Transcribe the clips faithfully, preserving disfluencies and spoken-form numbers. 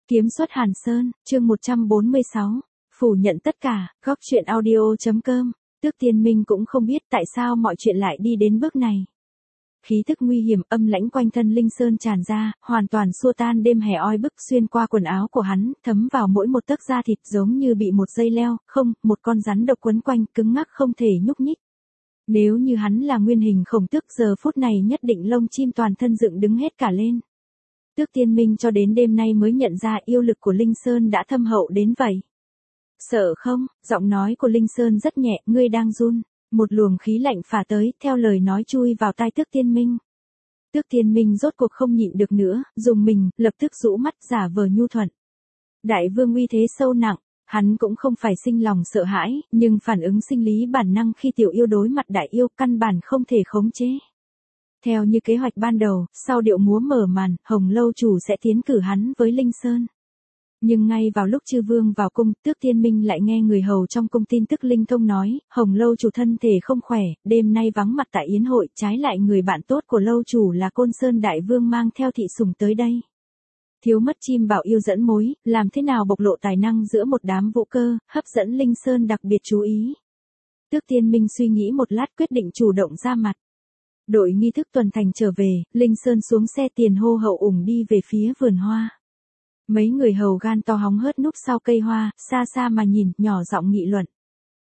Kiếm xuất Hàn Sơn, chương một trăm bốn mươi sáu. Phủ nhận tất cả, góc chuyện audio.com. Tước Tiên Minh cũng không biết tại sao mọi chuyện lại đi đến bước này. Khí thức nguy hiểm âm lãnh quanh thân Linh Sơn tràn ra, hoàn toàn xua tan đêm hè oi bức xuyên qua quần áo của hắn, thấm vào mỗi một tấc da thịt giống như bị một dây leo, không, một con rắn độc quấn quanh, cứng ngắc không thể nhúc nhích. Nếu như hắn là nguyên hình khổng tước giờ phút này nhất định lông chim toàn thân dựng đứng hết cả lên. Tước Tiên Minh cho đến đêm nay mới nhận ra yêu lực của Linh Sơn đã thâm hậu đến vậy. Sợ không? Giọng nói của Linh Sơn rất nhẹ, ngươi đang run. Một luồng khí lạnh phả tới, theo lời nói chui vào tai Tước Tiên Minh. Tước Tiên Minh rốt cuộc không nhịn được nữa, dùng mình, lập tức rũ mắt giả vờ nhu thuận. Đại vương uy thế sâu nặng, hắn cũng không phải sinh lòng sợ hãi, nhưng phản ứng sinh lý bản năng khi tiểu yêu đối mặt đại yêu căn bản không thể khống chế. Theo như kế hoạch ban đầu, sau điệu múa mở màn, Hồng Lâu Chủ sẽ tiến cử hắn với Linh Sơn. Nhưng ngay vào lúc chư vương vào cung, Tước Tiên Minh lại nghe người hầu trong cung tin tức linh thông nói, Hồng Lâu Chủ thân thể không khỏe, đêm nay vắng mặt tại yến hội, trái lại người bạn tốt của Lâu Chủ là Côn Sơn Đại Vương mang theo thị sủng tới đây. Thiếu mất chim bảo yêu dẫn mối, làm thế nào bộc lộ tài năng giữa một đám vũ cơ, hấp dẫn Linh Sơn đặc biệt chú ý. Tước Tiên Minh suy nghĩ một lát quyết định chủ động ra mặt. Đội nghi thức tuần thành trở về, Linh Sơn xuống xe tiền hô hậu ủng đi về phía vườn hoa. Mấy người hầu gan to hóng hớt núp sau cây hoa, xa xa mà nhìn, nhỏ giọng nghị luận.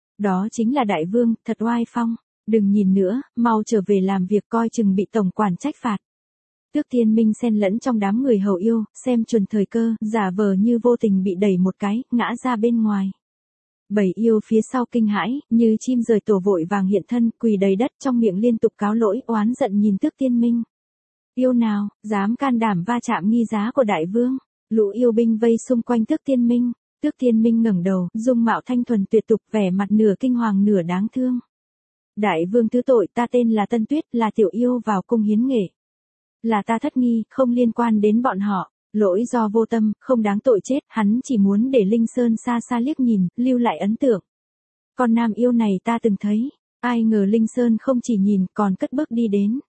Đó chính là đại vương, thật oai phong, đừng nhìn nữa, mau trở về làm việc coi chừng bị tổng quản trách phạt. Tước Tiên Minh xen lẫn trong đám người hầu yêu, xem chuẩn thời cơ, giả vờ như vô tình bị đẩy một cái, ngã ra bên ngoài. Bảy yêu phía sau kinh hãi, như chim rời tổ vội vàng hiện thân, quỳ đầy đất trong miệng liên tục cáo lỗi, oán giận nhìn Tước Tiên Minh. Yêu nào, dám can đảm va chạm nghi giá của đại vương? Lũ yêu binh vây xung quanh Tước Tiên Minh. Tước Tiên Minh ngẩng đầu, dung mạo thanh thuần tuyệt tục, vẻ mặt nửa kinh hoàng nửa đáng thương. Đại vương thứ tội, ta tên là Tân Tuyết, là tiểu yêu vào cung hiến nghệ. Là ta thất nghi, không liên quan đến bọn họ. Lỗi do vô tâm, không đáng tội chết, hắn chỉ muốn để Linh Sơn xa xa liếc nhìn, lưu lại ấn tượng. Con nam yêu này ta từng thấy, ai ngờ Linh Sơn không chỉ nhìn, còn cất bước đi đến.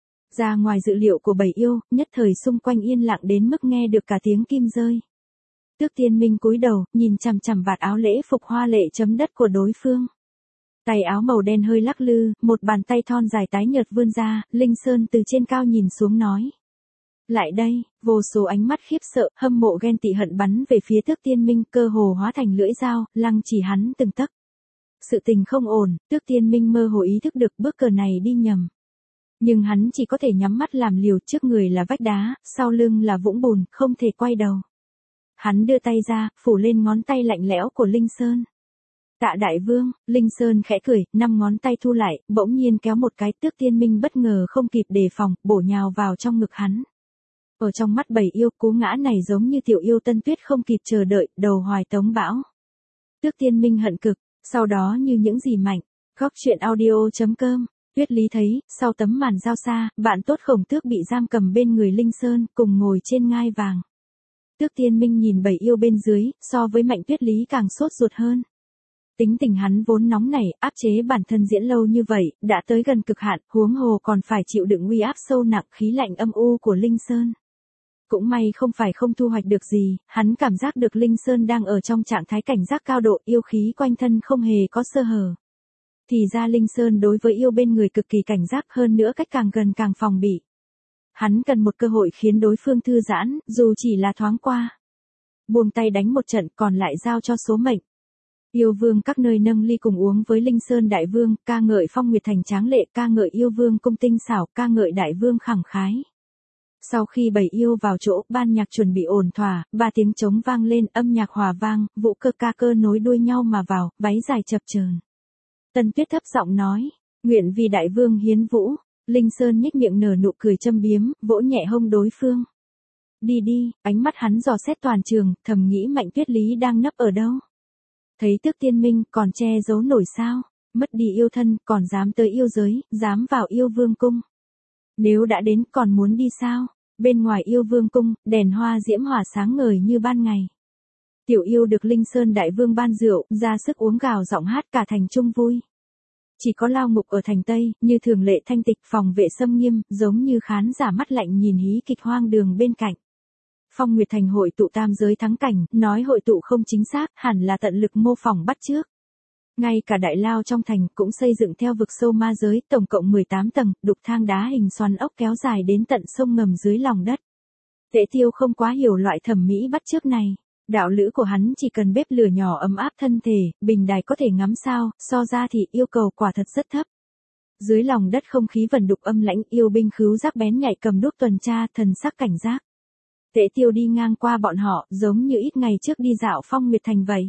Ra ngoài dự liệu của bảy yêu, nhất thời xung quanh yên lặng đến mức nghe được cả tiếng kim rơi. Tước Tiên Minh cúi đầu, nhìn chằm chằm vạt áo lễ phục hoa lệ chấm đất của đối phương. Tay áo màu đen hơi lắc lư, một bàn tay thon dài tái nhợt vươn ra, Linh Sơn từ trên cao nhìn xuống nói. Lại đây, vô số ánh mắt khiếp sợ, hâm mộ ghen tị hận bắn về phía Tước Tiên Minh, cơ hồ hóa thành lưỡi dao, lăng chỉ hắn từng tấc. Sự tình không ổn, Tước Tiên Minh mơ hồ ý thức được bước cờ này đi nhầm. Nhưng hắn chỉ có thể nhắm mắt làm liều, trước người là vách đá, sau lưng là vũng bùn, không thể quay đầu. Hắn đưa tay ra, phủ lên ngón tay lạnh lẽo của Linh Sơn. Tạ đại vương, Linh Sơn khẽ cười, năm ngón tay thu lại, bỗng nhiên kéo một cái, Tước Tiên Minh bất ngờ không kịp đề phòng, bổ nhào vào trong ngực hắn. Ở trong mắt bảy yêu, cú ngã này giống như tiểu yêu Tân Tuyết không kịp chờ đợi, đầu hoài tống bão. Tước Tiên Minh hận cực, sau đó như những gì mạnh. Góc chuyện audio.com. Tuyết Lý thấy, sau tấm màn giao xa, bạn tốt Khổng Tước bị giam cầm bên người Linh Sơn, cùng ngồi trên ngai vàng. Tước Tiên Minh nhìn bảy yêu bên dưới, so với Mạnh Tuyết Lý càng sốt ruột hơn. Tính tình hắn vốn nóng nảy, áp chế bản thân diễn lâu như vậy, đã tới gần cực hạn, huống hồ còn phải chịu đựng uy áp sâu nặng khí lạnh âm u của Linh Sơn. Cũng may không phải không thu hoạch được gì, hắn cảm giác được Linh Sơn đang ở trong trạng thái cảnh giác cao độ, yêu khí quanh thân không hề có sơ hở. Thì ra Linh Sơn đối với yêu bên người cực kỳ cảnh giác, hơn nữa cách càng gần càng phòng bị. Hắn cần một cơ hội khiến đối phương thư giãn, dù chỉ là thoáng qua. Buông tay đánh một trận, còn lại giao cho số mệnh. Yêu vương các nơi nâng ly cùng uống với Linh Sơn Đại Vương, ca ngợi Phong Nguyệt Thành tráng lệ, ca ngợi yêu vương cung tinh xảo, ca ngợi Đại Vương khẳng khái. Sau khi bảy yêu vào chỗ, ban nhạc chuẩn bị ổn thỏa, ba tiếng trống vang lên, âm nhạc hòa vang, vũ cơ ca cơ nối đuôi nhau mà vào, váy dài chập chờn. Tân Tuyết thấp giọng nói, nguyện vì đại vương hiến vũ. Linh Sơn nhếch miệng nở nụ cười châm biếm, vỗ nhẹ hông đối phương. Đi đi, ánh mắt hắn dò xét toàn trường, thầm nghĩ Mạnh Tuyết Lý đang nấp ở đâu. Thấy Tước Tiên Minh còn che giấu nổi sao, mất đi yêu thân, còn dám tới yêu giới, dám vào yêu vương cung. Nếu đã đến còn muốn đi sao, bên ngoài yêu vương cung, đèn hoa diễm hỏa sáng ngời như ban ngày. Tiểu yêu được Linh Sơn Đại Vương ban rượu, ra sức uống gào giọng hát cả thành chung vui. Chỉ có lao ngục ở thành Tây, như thường lệ thanh tịch, phòng vệ xâm nghiêm, giống như khán giả mắt lạnh nhìn hí kịch hoang đường bên cạnh. Phong Nguyệt Thành hội tụ tam giới thắng cảnh, nói hội tụ không chính xác, hẳn là tận lực mô phỏng bắt chước. Ngay cả đại lao trong thành cũng xây dựng theo vực sâu ma giới, tổng cộng mười tám tầng, đục thang đá hình xoắn ốc kéo dài đến tận sông ngầm dưới lòng đất. Tễ Tiêu không quá hiểu loại thẩm mỹ bắt chước này. Đạo lữ của hắn chỉ cần bếp lửa nhỏ ấm áp thân thể, bình đài có thể ngắm sao, so ra thì yêu cầu quả thật rất thấp. Dưới lòng đất không khí vần đục âm lãnh, yêu binh khứu giác bén nhạy cầm đuốc tuần tra, thần sắc cảnh giác. Tễ Tiêu đi ngang qua bọn họ, giống như ít ngày trước đi dạo Phong Nguyệt Thành vậy.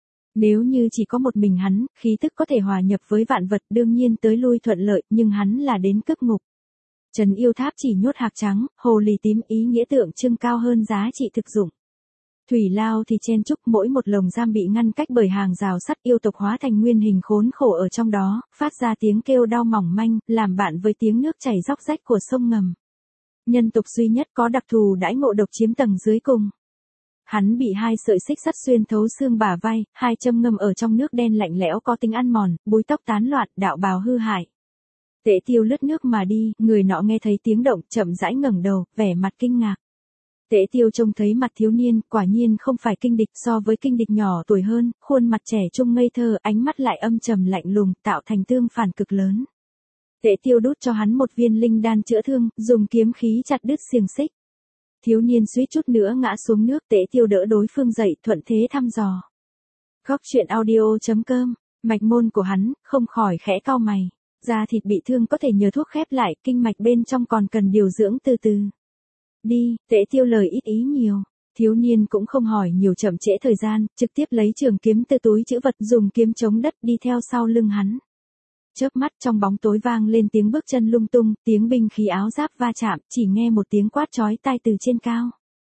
Nếu như chỉ có một mình hắn, khí tức có thể hòa nhập với vạn vật, đương nhiên tới lui thuận lợi, nhưng hắn là đến cực ngục. Trấn yêu tháp chỉ nhốt hạc trắng, hồ lì tím, ý nghĩa tượng trưng cao hơn giá trị thực dụng. Thủy lao thì chen chúc, mỗi một lồng giam bị ngăn cách bởi hàng rào sắt, yêu tộc hóa thành nguyên hình khốn khổ ở trong đó, phát ra tiếng kêu đau mỏng manh, làm bạn với tiếng nước chảy róc rách của sông ngầm. Nhân tộc duy nhất có đặc thù đãi ngộ độc chiếm tầng dưới cùng. Hắn bị hai sợi xích sắt xuyên thấu xương bả vai, hai châm ngâm ở trong nước đen lạnh lẽo có tính ăn mòn, búi tóc tán loạn, đạo bào hư hại. Tễ Tiêu lướt nước mà đi, người nọ nghe thấy tiếng động, chậm rãi ngẩng đầu, vẻ mặt kinh ngạc. Tễ Tiêu trông thấy mặt thiếu niên, quả nhiên không phải kinh địch, so với kinh địch nhỏ tuổi hơn, khuôn mặt trẻ trung ngây thơ, ánh mắt lại âm trầm lạnh lùng, tạo thành tương phản cực lớn. Tễ Tiêu đút cho hắn một viên linh đan chữa thương, dùng kiếm khí chặt đứt xiềng xích. Thiếu niên suýt chút nữa ngã xuống nước, Tễ Tiêu đỡ đối phương dậy, thuận thế thăm dò. Góc truyện audio chấm com, mạch môn của hắn, không khỏi khẽ cau mày. Da thịt bị thương có thể nhờ thuốc khép lại, kinh mạch bên trong còn cần điều dưỡng từ từ. Đi, Tễ Tiêu lời ít ý nhiều. Thiếu niên cũng không hỏi nhiều chậm trễ thời gian, trực tiếp lấy trường kiếm từ túi trữ vật, dùng kiếm chống đất đi theo sau lưng hắn. Chớp mắt trong bóng tối vang lên tiếng bước chân lung tung, tiếng binh khí áo giáp va chạm, chỉ nghe một tiếng quát chói tai từ trên cao.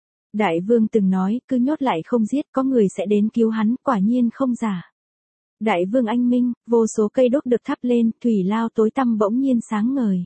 Đại vương từng nói, cứ nhốt lại không giết, có người sẽ đến cứu hắn, quả nhiên không giả. Đại vương anh minh, vô số cây đốt được thắp lên, thủy lao tối tăm bỗng nhiên sáng ngời.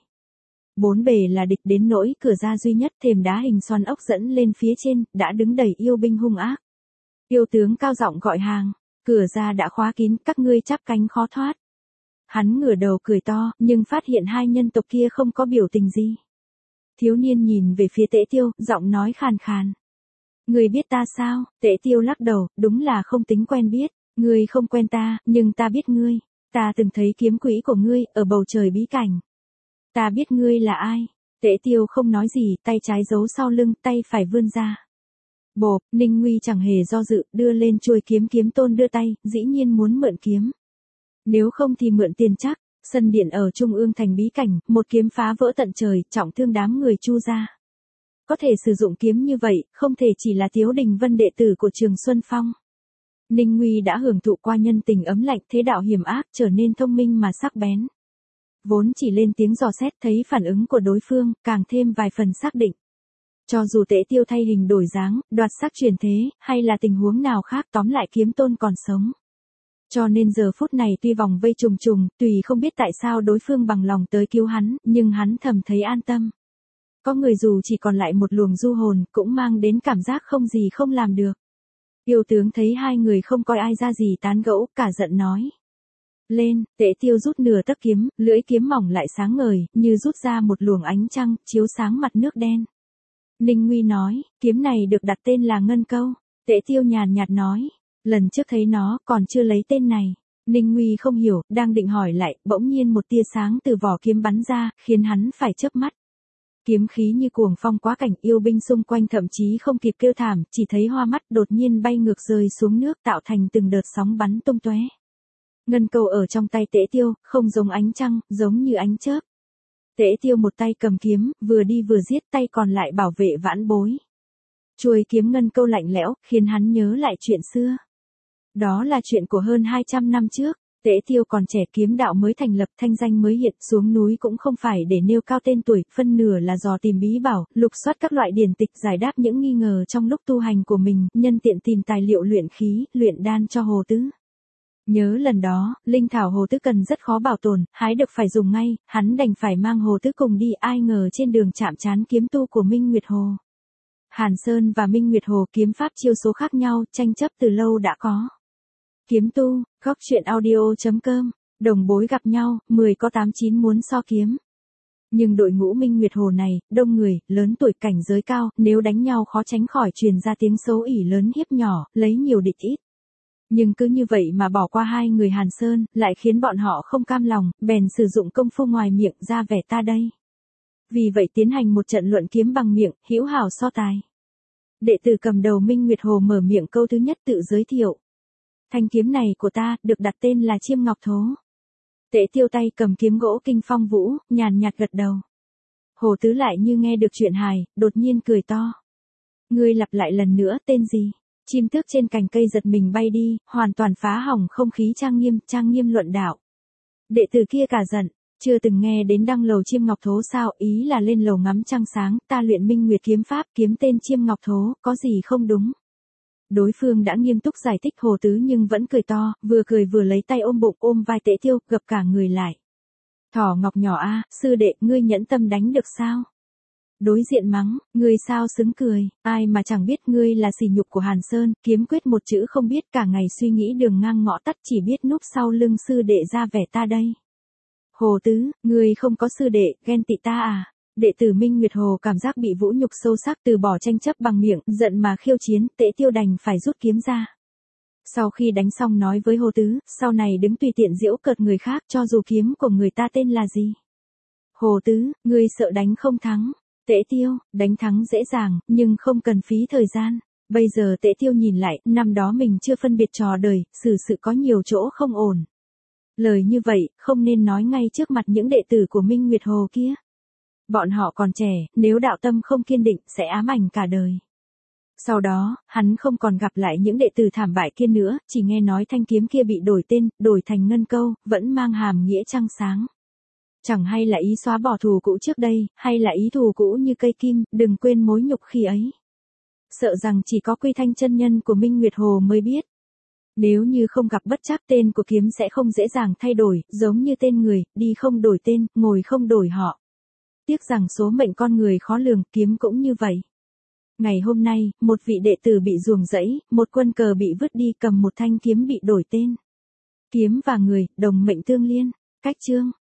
Bốn bề là địch đến nỗi cửa ra duy nhất, thềm đá hình xoắn ốc dẫn lên phía trên, đã đứng đầy yêu binh hung ác. Yêu tướng cao giọng gọi hàng, cửa ra đã khóa kín, các ngươi chắp cánh khó thoát. Hắn ngửa đầu cười to, nhưng phát hiện hai nhân tộc kia không có biểu tình gì. Thiếu niên nhìn về phía Tễ Tiêu, giọng nói khàn khàn. Ngươi biết ta sao? Tễ Tiêu lắc đầu, đúng là không tính quen biết. Ngươi không quen ta, nhưng ta biết ngươi. Ta từng thấy kiếm quỹ của ngươi, ở bầu trời bí cảnh. Ta biết ngươi là ai. Tễ Tiêu không nói gì, tay trái giấu sau lưng, tay phải vươn ra. Bộp, Ninh Nguy chẳng hề do dự, đưa lên chuôi kiếm, kiếm tôn đưa tay, dĩ nhiên muốn mượn kiếm. Nếu không thì mượn tiền chắc. Sân điện ở trung ương thành bí cảnh, một kiếm phá vỡ tận trời, trọng thương đám người Chu gia. Có thể sử dụng kiếm như vậy, không thể chỉ là Tiếu Đình Vân đệ tử của Trường Xuân Phong. Ninh Nguy đã hưởng thụ qua nhân tình ấm lạnh, thế đạo hiểm ác, trở nên thông minh mà sắc bén. Vốn chỉ lên tiếng dò xét, thấy phản ứng của đối phương, càng thêm vài phần xác định. Cho dù Tễ Tiêu thay hình đổi dáng, đoạt sắc truyền thế, hay là tình huống nào khác, tóm lại kiếm tôn còn sống. Cho nên giờ phút này tuy vòng vây trùng trùng, tùy không biết tại sao đối phương bằng lòng tới cứu hắn, nhưng hắn thầm thấy an tâm. Có người dù chỉ còn lại một luồng du hồn, cũng mang đến cảm giác không gì không làm được. Yêu tướng thấy hai người không coi ai ra gì tán gẫu, cả giận nói. Lên, Tễ Tiêu rút nửa tấc kiếm, lưỡi kiếm mỏng lại sáng ngời, như rút ra một luồng ánh trăng, chiếu sáng mặt nước đen. Ninh Nguy nói, kiếm này được đặt tên là Ngân Câu. Tễ Tiêu nhàn nhạt nói, lần trước thấy nó, còn chưa lấy tên này. Ninh Nguy không hiểu, đang định hỏi lại, bỗng nhiên một tia sáng từ vỏ kiếm bắn ra, khiến hắn phải chớp mắt. Kiếm khí như cuồng phong quá cảnh, yêu binh xung quanh thậm chí không kịp kêu thảm, chỉ thấy hoa mắt đột nhiên bay ngược rơi xuống nước, tạo thành từng đợt sóng bắn tung tóe. Ngân Câu ở trong tay Tễ Tiêu, không giống ánh trăng, giống như ánh chớp. Tễ Tiêu một tay cầm kiếm, vừa đi vừa giết, tay còn lại bảo vệ vãn bối. Chuôi kiếm Ngân Câu lạnh lẽo, khiến hắn nhớ lại chuyện xưa. Đó là chuyện của hơn hai trăm năm trước. Tễ Tiêu còn trẻ, kiếm đạo mới thành lập, thanh danh mới hiện, xuống núi cũng không phải để nêu cao tên tuổi, phân nửa là dò tìm bí bảo, lục soát các loại điển tịch, giải đáp những nghi ngờ trong lúc tu hành của mình, nhân tiện tìm tài liệu luyện khí, luyện đan cho Hồ Tứ. Nhớ lần đó, linh thảo Hồ Tứ cần rất khó bảo tồn, hái được phải dùng ngay, hắn đành phải mang Hồ Tứ cùng đi, ai ngờ trên đường chạm trán kiếm tu của Minh Nguyệt Hồ. Hàn Sơn và Minh Nguyệt Hồ kiếm pháp chiêu số khác nhau, tranh chấp từ lâu đã có. Kiếm tu, góc truyện audio chấm com, đồng bối gặp nhau, mười có tám chín muốn so kiếm. Nhưng đội ngũ Minh Nguyệt Hồ này, đông người, lớn tuổi, cảnh giới cao, nếu đánh nhau khó tránh khỏi truyền ra tiếng xấu ỉ lớn hiếp nhỏ, lấy nhiều địch ít. Nhưng cứ như vậy mà bỏ qua hai người Hàn Sơn, lại khiến bọn họ không cam lòng, bèn sử dụng công phu ngoài miệng ra vẻ ta đây. Vì vậy tiến hành một trận luận kiếm bằng miệng, hữu hảo so tài. Đệ tử cầm đầu Minh Nguyệt Hồ mở miệng câu thứ nhất tự giới thiệu. Thanh kiếm này của ta, được đặt tên là Chiêm Ngọc Thố. Tễ Tiêu tay cầm kiếm gỗ kinh phong vũ, nhàn nhạt gật đầu. Hồ Tứ lại như nghe được chuyện hài, đột nhiên cười to. Ngươi lặp lại lần nữa, tên gì? Chim tước trên cành cây giật mình bay đi, hoàn toàn phá hỏng không khí trang nghiêm, trang nghiêm luận đạo. Đệ tử kia cả giận, chưa từng nghe đến đăng lầu Chiêm Ngọc Thố sao, ý là lên lầu ngắm trăng sáng, ta luyện Minh Nguyệt kiếm pháp, kiếm tên Chiêm Ngọc Thố, có gì không đúng? Đối phương đã nghiêm túc giải thích Hồ Tứ nhưng vẫn cười to, vừa cười vừa lấy tay ôm bụng ôm vai Tễ Tiêu, gập cả người lại. Thỏ ngọc nhỏ a, sư đệ, ngươi nhẫn tâm đánh được sao? Đối diện mắng, ngươi sao xứng cười, ai mà chẳng biết ngươi là sỉ nhục của Hàn Sơn, kiếm quyết một chữ không biết, cả ngày suy nghĩ đường ngang ngõ tắt, chỉ biết núp sau lưng sư đệ ra vẻ ta đây. Hồ Tứ, ngươi không có sư đệ, ghen tị ta à? Đệ tử Minh Nguyệt Hồ cảm giác bị vũ nhục sâu sắc, từ bỏ tranh chấp bằng miệng, giận mà khiêu chiến, Tễ Tiêu đành phải rút kiếm ra. Sau khi đánh xong nói với Hồ Tứ, sau này đứng tùy tiện giễu cợt người khác, cho dù kiếm của người ta tên là gì. Hồ Tứ, ngươi sợ đánh không thắng. Tễ Tiêu, đánh thắng dễ dàng, nhưng không cần phí thời gian. Bây giờ Tễ Tiêu nhìn lại, năm đó mình chưa phân biệt trò đời, xử sự có nhiều chỗ không ổn. Lời như vậy, không nên nói ngay trước mặt những đệ tử của Minh Nguyệt Hồ kia. Bọn họ còn trẻ, nếu đạo tâm không kiên định, sẽ ám ảnh cả đời. Sau đó, hắn không còn gặp lại những đệ tử thảm bại kia nữa, chỉ nghe nói thanh kiếm kia bị đổi tên, đổi thành ngân câu, vẫn mang hàm nghĩa trăng sáng. Chẳng hay là ý xóa bỏ thù cũ trước đây, hay là ý thù cũ như cây kim, đừng quên mối nhục khi ấy. Sợ rằng chỉ có Quy Thanh chân nhân của Minh Nguyệt Hồ mới biết. Nếu như không gặp bất trắc, tên của kiếm sẽ không dễ dàng thay đổi, giống như tên người, đi không đổi tên, ngồi không đổi họ. Tiếc rằng số mệnh con người khó lường, kiếm cũng như vậy. Ngày hôm nay, một vị đệ tử bị ruồng rẫy, một quân cờ bị vứt đi, cầm một thanh kiếm bị đổi tên. Kiếm và người, đồng mệnh tương liên. Cách chương